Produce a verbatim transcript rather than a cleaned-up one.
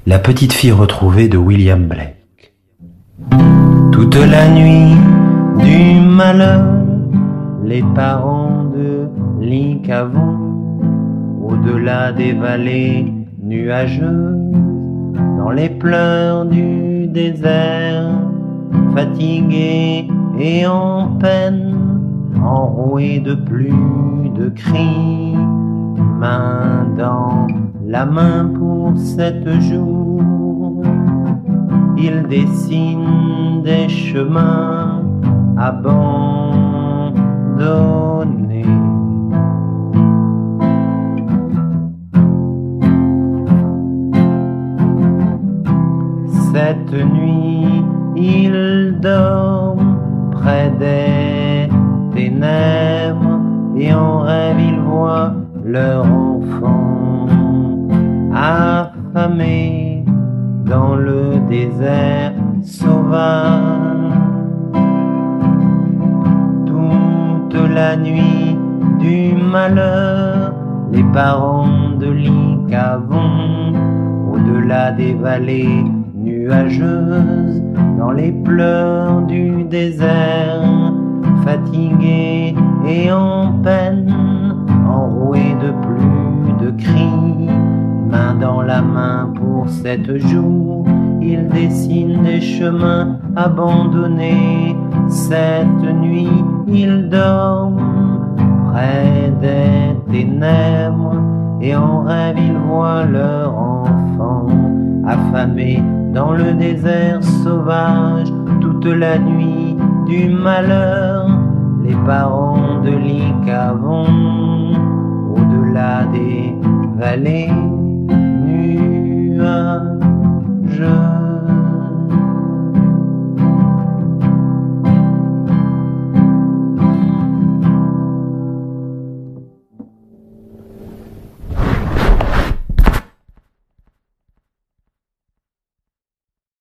La petite fille retrouvée de William Blake. Toute la nuit du malheur, les parents de Lycavon, au-delà des vallées nuageuses, dans les pleurs du désert, fatigués et en peine, enroués de plus de cris, main dans la main pour sept jours, ils dessinent des chemins abandonnés. Cette nuit, ils dorment près des ténèbres et en rêve ils voient leur enfant affamé dans le désert sauvage. Toute la nuit du malheur, les parents de Lycavon, au-delà des vallées nuageuses, dans les pleurs du désert, fatigués et en peine, enroués de plus de cris, main dans la main pour sept jours, ils dessinent des chemins abandonnés. Cette nuit, ils dorment près des ténèbres et en rêve ils voient leur enfant affamé dans le désert sauvage. Toute la nuit du malheur, les parents de Lycavon, au-delà des vallées nuageuses.